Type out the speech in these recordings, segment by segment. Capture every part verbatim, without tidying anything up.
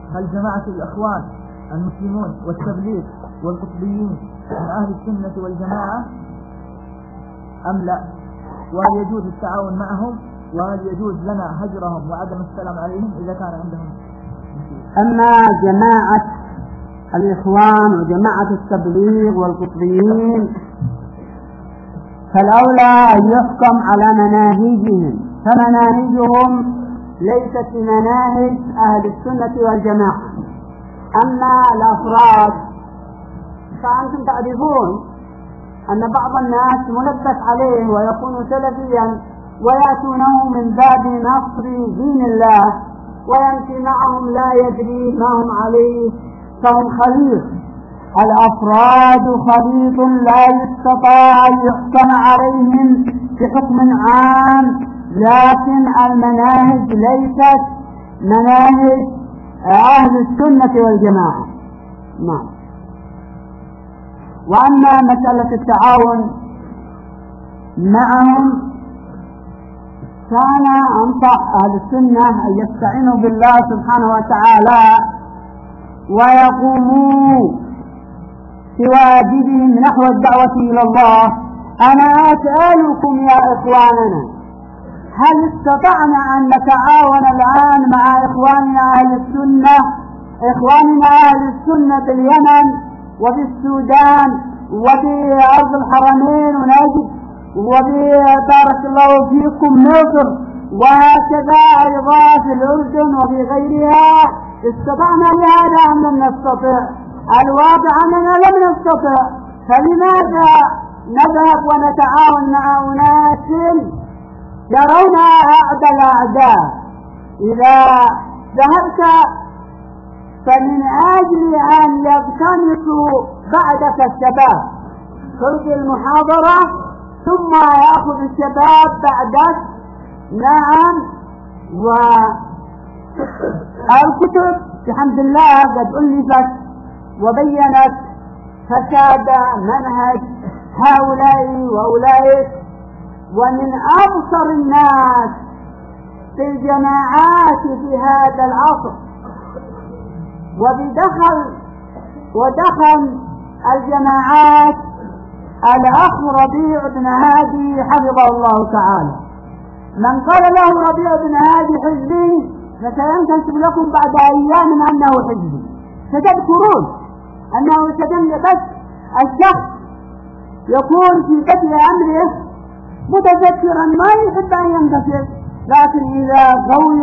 هل جماعة الإخوان المسلمون والتبليغ والقطبيين من أهل السنة والجماعة أم لا؟ وهل يجوز التعاون معهم؟ وهل يجوز لنا هجرهم وعدم السلام عليهم إذا كان عندهم؟ أما جماعة الإخوان وجماعة التبليغ والقطبيين فالأولى أن يحكم على مناهجهم، فمناهجهم ليست بمناهج أهل السنة والجماعة. أما الأفراد فأنتم تعرفون أن بعض الناس ملبس عليه ويكون سلفيا ويأتونه من باب نصر دين الله ويمشي معهم لا يدري ما هم عليه، فهم خليط. الأفراد خليط لا يستطاع أن يحكم عليهم بحكم عام، لكن المناهج ليست مناهج أهل السنة والجماعة. نعم. وأما مسألة التعاون معهم كان أنصح أهل السنة أن يستعينوا بالله سبحانه وتعالى ويقوموا بواجبهم نحو الدعوة إلى الله. أنا أسألكم يا إخواننا، هل استطعنا أن نتعاون الآن مع إخواننا أهل السنة إخواننا أهل السنة في اليمن وفي السودان وفي أرض الحرمين ونجد وبارك الله فيكم مصر وهكذا أيضا في الأردن وفي غيرها؟ استطعنا بهذا أم لم نستطع؟ الواقع أننا لم نستطع، فلماذا نذهب ونتعاون مع أناس يرون أعدى الأعداء؟ إذا ذهبت فمن أجل أن يقتنصوا بعدك الشباب تلقي المحاضرة ثم يأخذ الشباب بعدك. نعم. والكتب بحمد الله قد ألفت وبينت فساد منهج هؤلاء وأولئك، ومن أبصر الناس في الجماعات في هذا العصر وبدخل ودخل الجماعات الأخ ربيع بن هادي حفظه الله تعالى. من قال له ربيع بن هادي حزبي فسينكشف لكم بعد أيام أنه حزبي، ستذكرون أنه سدن بس الشخص يكون في بدء أمره متذكرا ما يحب أن ينكشف، لكن إذا قوي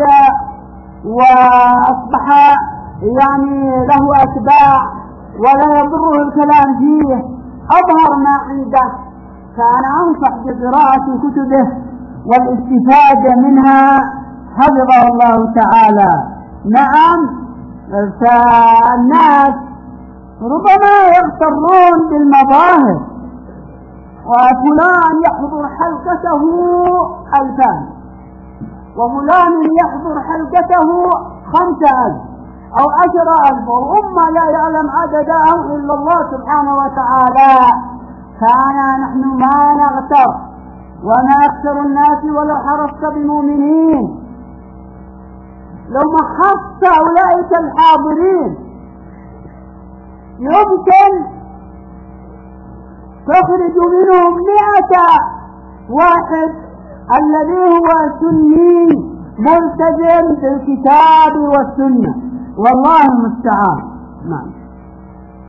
وأصبح يعني له أتباع ولا يضره الكلام فيه أظهر ما عنده، فأنا أنصح بقراءة كتبه والاستفادة منها حفظه الله تعالى. نعم. فالناس ربما يغترون بالمظاهر، وفلان يحضر حلقته ألفان وفلان يحضر حلقته خمسة ألف أو عشر ألف وأمة لا يعلم عددهم إلا الله سبحانه وتعالى. فأنا نحن ما نغتر وما أكثر الناس ولو حرصت بمؤمنين. لو محصت أولئك الحاضرين يمكن تخرج منهم مئة واحد الذي هو سني ملتزم بالكتاب والسنة، والله المستعان. نعم.